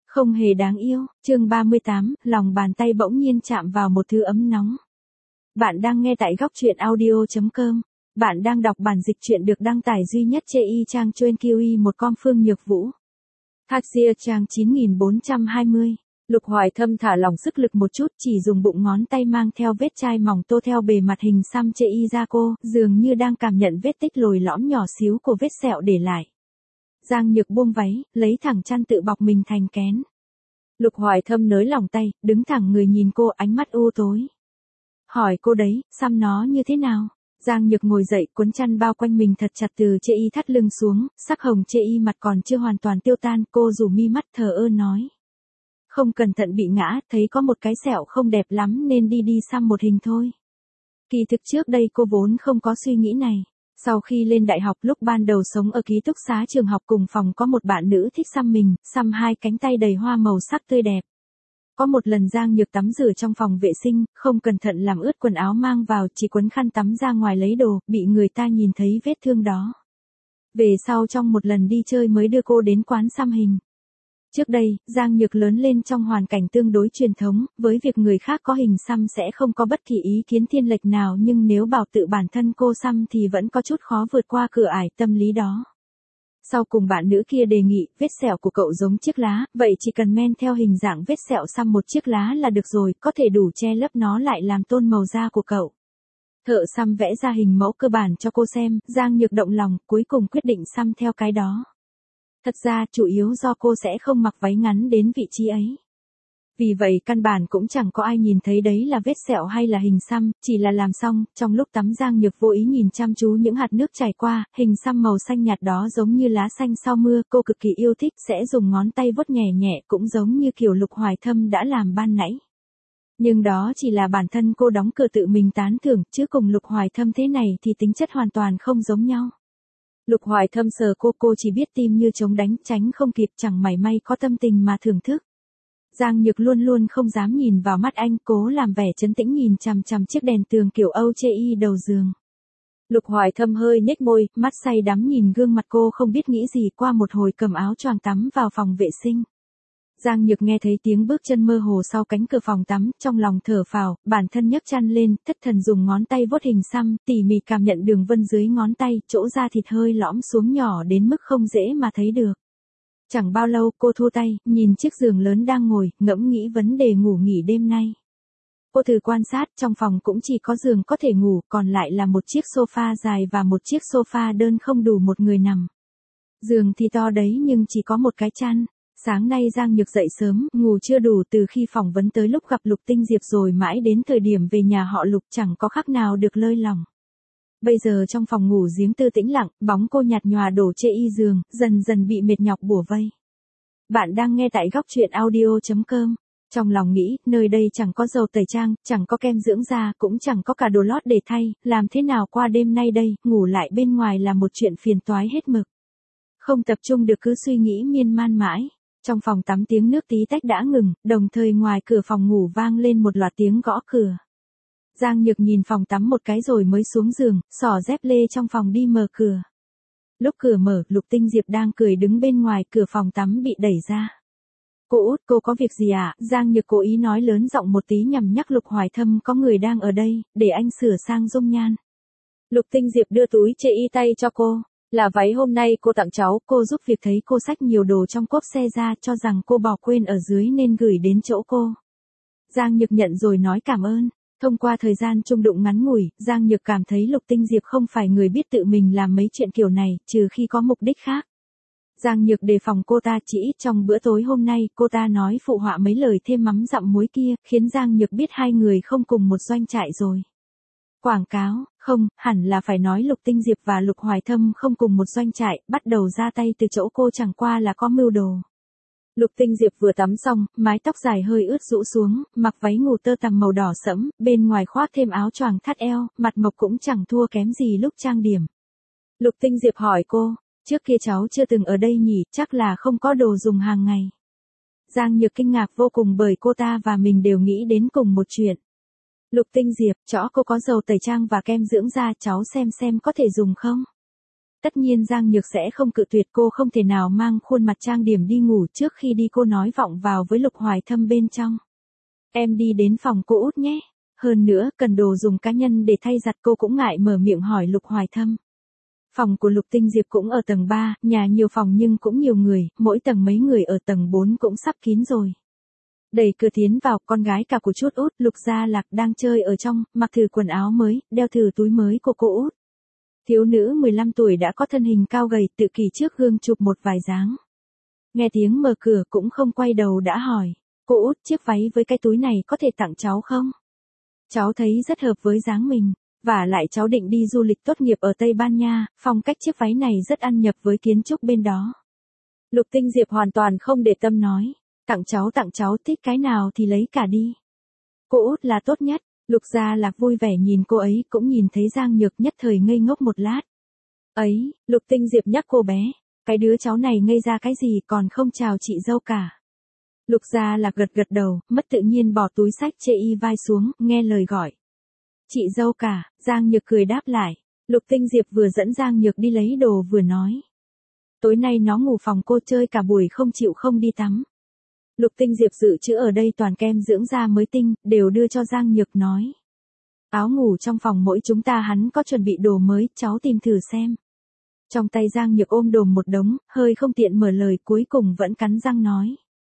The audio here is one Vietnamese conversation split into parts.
Không hề đáng yêu, chương 38, lòng bàn tay bỗng nhiên chạm vào một thứ ấm nóng. Bạn đang nghe tại góc truyện audio.com. Bạn đang đọc bản dịch truyện được đăng tải duy nhất trên trang chuyên QI1com Phương Nhược Vũ. Thaksia trang 9420. Lục Hoài Thâm thả lỏng sức lực một chút, chỉ dùng bụng ngón tay mang theo vết chai mỏng tô theo bề mặt hình xăm chê y ra cô, dường như đang cảm nhận vết tích lồi lõm nhỏ xíu của vết sẹo để lại. Giang Nhược buông váy, lấy thẳng chăn tự bọc mình thành kén. Lục Hoài Thâm nới lỏng tay, đứng thẳng người nhìn cô, ánh mắt u tối. Hỏi cô đấy, xăm nó như thế nào? Giang Nhược ngồi dậy, cuốn chăn bao quanh mình thật chặt từ chê y thắt lưng xuống, sắc hồng chê y mặt còn chưa hoàn toàn tiêu tan, cô rủ mi mắt thờ ơ nói. Không cẩn thận bị ngã, thấy có một cái sẹo không đẹp lắm nên đi xăm một hình thôi. Kỳ thực trước đây cô vốn không có suy nghĩ này. Sau khi lên đại học lúc ban đầu sống ở ký túc xá trường học cùng phòng có một bạn nữ thích xăm mình, xăm hai cánh tay đầy hoa màu sắc tươi đẹp. Có một lần Giang Nhược tắm rửa trong phòng vệ sinh, không cẩn thận làm ướt quần áo mang vào, chỉ quấn khăn tắm ra ngoài lấy đồ, bị người ta nhìn thấy vết thương đó. Về sau trong một lần đi chơi mới đưa cô đến quán xăm hình. Trước đây, Giang Nhược lớn lên trong hoàn cảnh tương đối truyền thống, với việc người khác có hình xăm sẽ không có bất kỳ ý kiến thiên lệch nào, nhưng nếu bảo tự bản thân cô xăm thì vẫn có chút khó vượt qua cửa ải tâm lý đó. Sau cùng bạn nữ kia đề nghị, vết sẹo của cậu giống chiếc lá, vậy chỉ cần men theo hình dạng vết sẹo xăm một chiếc lá là được rồi, có thể đủ che lấp nó lại làm tôn màu da của cậu. Thợ xăm vẽ ra hình mẫu cơ bản cho cô xem, Giang Nhược động lòng, cuối cùng quyết định xăm theo cái đó. Thật ra, chủ yếu do cô sẽ không mặc váy ngắn đến vị trí ấy. Vì vậy căn bản cũng chẳng có ai nhìn thấy đấy là vết sẹo hay là hình xăm, chỉ là làm xong, trong lúc tắm Giang Nhược vô ý nhìn chăm chú những hạt nước chảy qua, hình xăm màu xanh nhạt đó giống như lá xanh sau mưa, cô cực kỳ yêu thích, sẽ dùng ngón tay vuốt nhẹ nhẹ cũng giống như kiểu Lục Hoài Thâm đã làm ban nãy. Nhưng đó chỉ là bản thân cô đóng cửa tự mình tán thưởng, chứ cùng Lục Hoài Thâm thế này thì tính chất hoàn toàn không giống nhau. Lục Hoài Thâm sờ cô chỉ biết tim như trống đánh, tránh không kịp, chẳng mảy may có tâm tình mà thưởng thức. Giang Nhược luôn luôn không dám nhìn vào mắt anh, cố làm vẻ trấn tĩnh nhìn chằm chằm chiếc đèn tường kiểu Âu chê y đầu giường. Lục Hoài Thâm hơi nhếch môi, mắt say đắm nhìn gương mặt cô không biết nghĩ gì, qua một hồi cầm áo choàng tắm vào phòng vệ sinh. Giang Nhược nghe thấy tiếng bước chân mơ hồ sau cánh cửa phòng tắm, trong lòng thở phào, bản thân nhấc chăn lên, thất thần dùng ngón tay vuốt hình xăm, tỉ mỉ cảm nhận đường vân dưới ngón tay, chỗ da thịt hơi lõm xuống nhỏ đến mức không dễ mà thấy được. Chẳng bao lâu cô thu tay, nhìn chiếc giường lớn đang ngồi, ngẫm nghĩ vấn đề ngủ nghỉ đêm nay. Cô thử quan sát, trong phòng cũng chỉ có giường có thể ngủ, còn lại là một chiếc sofa dài và một chiếc sofa đơn không đủ một người nằm. Giường thì to đấy nhưng chỉ có một cái chăn. Sáng nay Giang Nhược dậy sớm, ngủ chưa đủ, từ khi phỏng vấn tới lúc gặp Lục Tinh Diệp rồi mãi đến thời điểm về nhà họ Lục chẳng có khác nào được lơi lỏng. Bây giờ trong phòng ngủ giếng tư tĩnh lặng, bóng cô nhạt nhòa đổ chê y giường, dần dần bị mệt nhọc bủa vây. Bạn đang nghe tại góc truyện audio.com. Trong lòng nghĩ, nơi đây chẳng có dầu tẩy trang, chẳng có kem dưỡng da, cũng chẳng có cả đồ lót để thay, làm thế nào qua đêm nay đây, ngủ lại bên ngoài là một chuyện phiền toái hết mực. Không tập trung được cứ suy nghĩ miên man mãi. Trong phòng tắm tiếng nước tí tách đã ngừng, đồng thời ngoài cửa phòng ngủ vang lên một loạt tiếng gõ cửa. Giang Nhược nhìn phòng tắm một cái rồi mới xuống giường, xỏ dép lê trong phòng đi mở cửa. Lúc cửa mở, Lục Tinh Diệp đang cười đứng bên ngoài, cửa phòng tắm bị đẩy ra. Cô út, cô có việc gì ạ? Giang Nhược cố ý nói lớn giọng một tí nhằm nhắc Lục Hoài Thâm có người đang ở đây, để anh sửa sang dung nhan. Lục Tinh Diệp đưa túi chê y tay cho cô. Là váy hôm nay cô tặng cháu, cô giúp việc thấy cô xách nhiều đồ trong cốp xe ra, cho rằng cô bỏ quên ở dưới nên gửi đến chỗ cô. Giang Nhược nhận rồi nói cảm ơn. Thông qua thời gian chung đụng ngắn ngủi, Giang Nhược cảm thấy Lục Tinh Diệp không phải người biết tự mình làm mấy chuyện kiểu này, trừ khi có mục đích khác. Giang Nhược đề phòng cô ta, chỉ ít trong bữa tối hôm nay, cô ta nói phụ họa mấy lời thêm mắm dặm muối kia, khiến Giang Nhược biết hai người không cùng một doanh trại rồi. Quảng cáo, không, hẳn là phải nói Lục Tinh Diệp và Lục Hoài Thâm không cùng một doanh trại, bắt đầu ra tay từ chỗ cô chẳng qua là có mưu đồ. Lục Tinh Diệp vừa tắm xong, mái tóc dài hơi ướt rũ xuống, mặc váy ngủ tơ tằm màu đỏ sẫm, bên ngoài khoác thêm áo choàng thắt eo, mặt mộc cũng chẳng thua kém gì lúc trang điểm. Lục Tinh Diệp hỏi cô, trước kia cháu chưa từng ở đây nhỉ, chắc là không có đồ dùng hàng ngày. Giang Nhược kinh ngạc vô cùng bởi cô ta và mình đều nghĩ đến cùng một chuyện. Lục Tinh Diệp, chỗ cô có dầu tẩy trang và kem dưỡng da, cháu xem có thể dùng không? Tất nhiên Giang Nhược sẽ không cự tuyệt, cô không thể nào mang khuôn mặt trang điểm đi ngủ. Trước khi đi cô nói vọng vào với Lục Hoài Thâm bên trong. Em đi đến phòng cô út nhé. Hơn nữa, cần đồ dùng cá nhân để thay giặt, cô cũng ngại mở miệng hỏi Lục Hoài Thâm. Phòng của Lục Tinh Diệp cũng ở tầng 3, nhà nhiều phòng nhưng cũng nhiều người, mỗi tầng mấy người, ở tầng 4 cũng sắp kín rồi. Đẩy cửa tiến vào, con gái cả của chút út, Lục Gia Lạc đang chơi ở trong, mặc thử quần áo mới, đeo thử túi mới của cô út. Thiếu nữ 15 tuổi đã có thân hình cao gầy, tự kỷ trước gương chụp một vài dáng. Nghe tiếng mở cửa cũng không quay đầu đã hỏi, cô út, chiếc váy với cái túi này có thể tặng cháu không? Cháu thấy rất hợp với dáng mình, và lại cháu định đi du lịch tốt nghiệp ở Tây Ban Nha, phong cách chiếc váy này rất ăn nhập với kiến trúc bên đó. Lục Tinh Diệp hoàn toàn không để tâm nói, tặng cháu, thích cái nào thì lấy cả đi. Cô út là tốt nhất. Lục Gia Lạc vui vẻ nhìn cô ấy, cũng nhìn thấy Giang Nhược, nhất thời ngây ngốc một lát. Ấy, Lục Tinh Diệp nhắc cô bé, cái đứa cháu này ngây ra cái gì còn không chào chị dâu cả. Lục Gia Lạc gật đầu, mất tự nhiên bỏ túi xách chê y vai xuống, nghe lời gọi. Chị dâu cả, Giang Nhược cười đáp lại. Lục Tinh Diệp vừa dẫn Giang Nhược đi lấy đồ vừa nói. Tối nay nó ngủ phòng cô, chơi cả buổi không chịu không đi tắm. Lục Tinh Diệp dự trữ ở đây toàn kem dưỡng da mới tinh, đều đưa cho Giang Nhược nói. Áo ngủ trong phòng mỗi chúng ta hắn có chuẩn bị đồ mới, cháu tìm thử xem. Trong tay Giang Nhược ôm đồm một đống, hơi không tiện mở lời, cuối cùng vẫn cắn răng nói.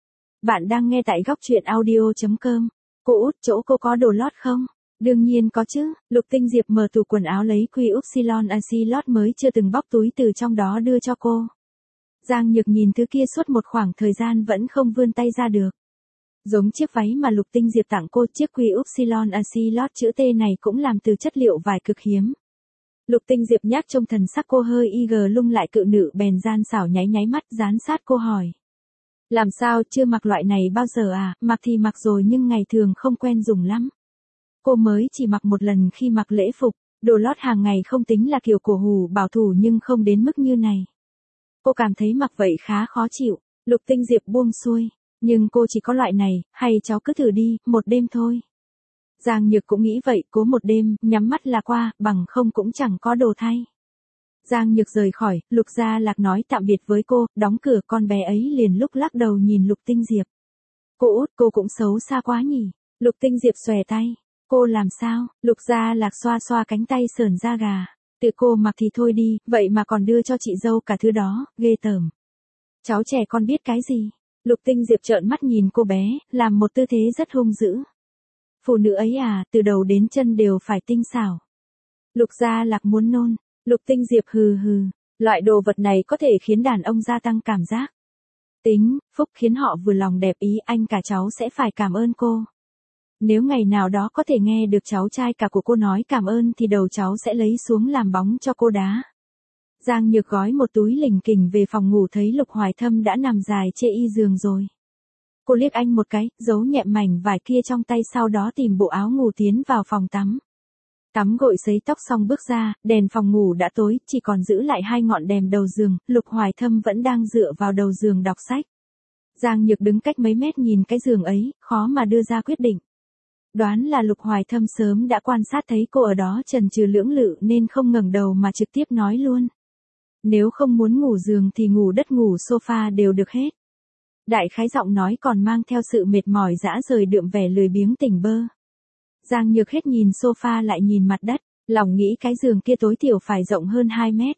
Bạn đang nghe tại góc truyện audio.com. Cô út, chỗ cô có đồ lót không? Đương nhiên có chứ. Lục Tinh Diệp mở tủ quần áo lấy quy upsilon AC lót mới chưa từng bóc túi từ trong đó đưa cho cô. Giang Nhược nhìn thứ kia suốt một khoảng thời gian vẫn không vươn tay ra được. Giống chiếc váy mà Lục Tinh Diệp tặng cô, chiếc quy upsilon AC lót chữ T này cũng làm từ chất liệu vải cực hiếm. Lục Tinh Diệp nhắc trông thần sắc cô hơi lung lại, cự nữ bèn gian xảo nháy mắt dán sát cô hỏi. Làm sao, chưa mặc loại này bao giờ à? Mặc thì mặc rồi nhưng ngày thường không quen dùng lắm. Cô mới chỉ mặc một lần khi mặc lễ phục, đồ lót hàng ngày không tính là kiểu cổ hủ bảo thủ nhưng không đến mức như này. Cô cảm thấy mặc vậy khá khó chịu. Lục Tinh Diệp buông xuôi. Nhưng cô chỉ có loại này, hay cháu cứ thử đi, một đêm thôi. Giang Nhược cũng nghĩ vậy, cố một đêm, nhắm mắt là qua, bằng không cũng chẳng có đồ thay. Giang Nhược rời khỏi, Lục Gia Lạc nói tạm biệt với cô, đóng cửa, con bé ấy liền lúc lắc đầu nhìn Lục Tinh Diệp. Cô út, cô cũng xấu xa quá nhỉ. Lục Tinh Diệp xòe tay. Cô làm sao? Lục Gia Lạc xoa xoa cánh tay sởn da gà. Tự cô mặc thì thôi đi, vậy mà còn đưa cho chị dâu cả thứ đó, ghê tởm. Cháu trẻ con biết cái gì? Lục Tinh Diệp trợn mắt nhìn cô bé, làm một tư thế rất hung dữ. Phụ nữ ấy à, từ đầu đến chân đều phải tinh xảo. Lục Gia Lạc muốn nôn. Lục Tinh Diệp hừ, loại đồ vật này có thể khiến đàn ông gia tăng cảm giác. Tính, phúc khiến họ vừa lòng đẹp ý, anh cả cháu sẽ phải cảm ơn cô. Nếu ngày nào đó có thể nghe được cháu trai cả của cô nói cảm ơn thì đầu cháu sẽ lấy xuống làm bóng cho cô đá. Giang Nhược gói một túi lỉnh kỉnh về phòng ngủ, thấy Lục Hoài Thâm đã nằm dài chê y giường rồi. Cô liếc anh một cái, giấu nhẹ mảnh vải kia trong tay, sau đó tìm bộ áo ngủ tiến vào phòng tắm. Tắm gội sấy tóc xong bước ra, đèn phòng ngủ đã tối, chỉ còn giữ lại 2 ngọn đèn đầu giường, Lục Hoài Thâm vẫn đang dựa vào đầu giường đọc sách. Giang Nhược đứng cách mấy mét nhìn cái giường ấy, khó mà đưa ra quyết định. Đoán là Lục Hoài Thâm sớm đã quan sát thấy cô ở đó chần chừ lưỡng lự nên không ngẩng đầu mà trực tiếp nói luôn. Nếu không muốn ngủ giường thì ngủ đất, ngủ sofa đều được hết. Đại khái giọng nói còn mang theo sự mệt mỏi rã rời, đượm vẻ lười biếng tỉnh bơ. Giang Nhược hết nhìn sofa lại nhìn mặt đất, lòng nghĩ cái giường kia tối thiểu phải rộng hơn 2 mét.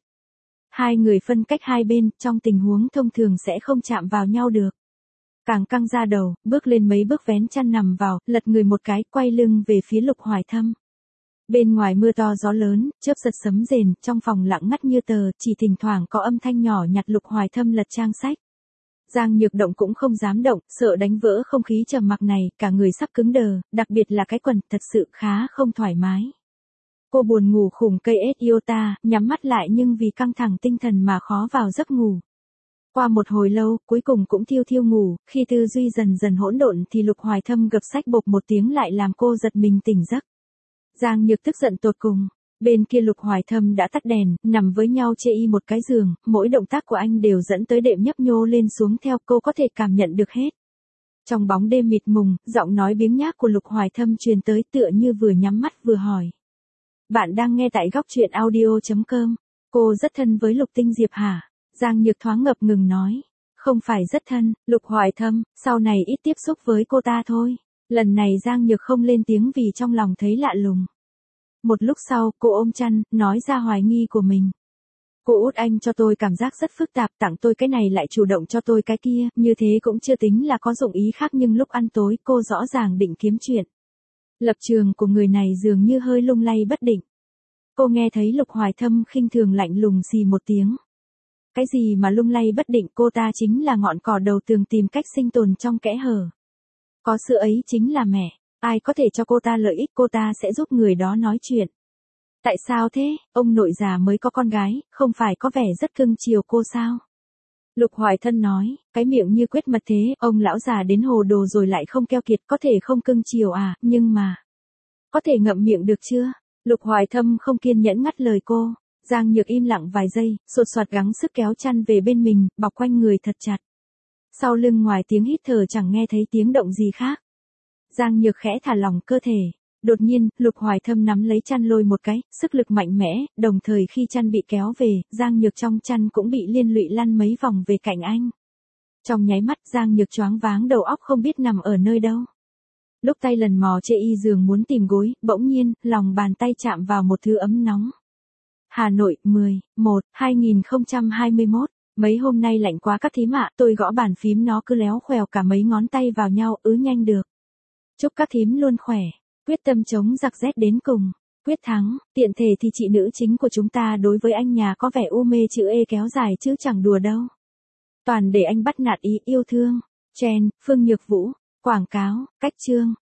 2 người phân cách hai bên, trong tình huống thông thường sẽ không chạm vào nhau được. Càng căng ra đầu, bước lên mấy bước vén chăn nằm vào, lật người một cái, quay lưng về phía Lục Hoài Thâm. Bên ngoài mưa to gió lớn, chớp giật sấm rền, trong phòng lặng ngắt như tờ, chỉ thỉnh thoảng có âm thanh nhỏ nhặt. Lục Hoài Thâm lật trang sách. Giang Nhược động cũng không dám động, sợ đánh vỡ không khí trầm mặc này, cả người sắp cứng đờ, đặc biệt là cái quần, thật sự khá không thoải mái. Cô buồn ngủ khủng cây iota, nhắm mắt lại nhưng vì căng thẳng tinh thần mà khó vào giấc ngủ. Qua một hồi lâu, cuối cùng cũng thiêu ngủ, khi tư duy dần hỗn độn thì Lục Hoài Thâm gập sách bộp một tiếng lại làm cô giật mình tỉnh giấc. Giang Nhược tức giận tột cùng. Bên kia Lục Hoài Thâm đã tắt đèn, nằm với nhau chê y một cái giường, mỗi động tác của anh đều dẫn tới đệm nhấp nhô lên xuống theo, cô có thể cảm nhận được hết. Trong bóng đêm mịt mùng, giọng nói biếng nhác của Lục Hoài Thâm truyền tới, tựa như vừa nhắm mắt vừa hỏi. Bạn đang nghe tại góc truyện audio.com. Cô rất thân với Lục Tinh Diệp hả? Giang Nhược thoáng ngập ngừng nói. Không phải rất thân, Lục Hoài Thâm, sau này ít tiếp xúc với cô ta thôi. Lần này Giang Nhược không lên tiếng vì trong lòng thấy lạ lùng. Một lúc sau, cô ôm chăn, nói ra hoài nghi của mình. Cô út anh cho tôi cảm giác rất phức tạp, tặng tôi cái này lại chủ động cho tôi cái kia, như thế cũng chưa tính là có dụng ý khác, nhưng lúc ăn tối cô rõ ràng định kiếm chuyện. Lập trường của người này dường như hơi lung lay bất định. Cô nghe thấy Lục Hoài Thâm khinh thường lạnh lùng xì một tiếng. Cái gì mà lung lay bất định, cô ta chính là ngọn cỏ đầu tường tìm cách sinh tồn trong kẽ hở. Có sự ấy chính là mẹ, ai có thể cho cô ta lợi ích cô ta sẽ giúp người đó nói chuyện. Tại sao thế, ông nội già mới có con gái, không phải có vẻ rất cưng chiều cô sao? Lục Hoài Thân nói, cái miệng như quyết mật thế, ông lão già đến hồ đồ rồi lại không keo kiệt, có thể không cưng chiều à, nhưng mà... Có thể ngậm miệng được chưa? Lục Hoài Thâm không kiên nhẫn ngắt lời cô. Giang Nhược im lặng vài giây, sột soạt gắng sức kéo chăn về bên mình, bọc quanh người thật chặt. Sau lưng ngoài tiếng hít thở chẳng nghe thấy tiếng động gì khác. Giang Nhược khẽ thả lỏng cơ thể. Đột nhiên, Lục Hoài Thâm nắm lấy chăn lôi một cái, sức lực mạnh mẽ, đồng thời khi chăn bị kéo về, Giang Nhược trong chăn cũng bị liên lụy lăn mấy vòng về cạnh anh. Trong nháy mắt Giang Nhược choáng váng, đầu óc không biết nằm ở nơi đâu. Lúc tay lần mò chê y giường muốn tìm gối, bỗng nhiên, lòng bàn tay chạm vào một thứ ấm nóng. Hà Nội, 10/1/2021. Mấy hôm nay lạnh quá các thím ạ, tôi gõ bàn phím nó cứ léo khoèo cả mấy ngón tay vào nhau, nhanh được. Chúc các thím luôn khỏe, quyết tâm chống giặc rét đến cùng, quyết thắng, tiện thể thì chị nữ chính của chúng ta đối với anh nhà có vẻ u mê chữ E kéo dài chứ chẳng đùa đâu. Toàn để anh bắt nạt ý, yêu thương. Chen, Phương Nhược Vũ, quảng cáo, cách chương.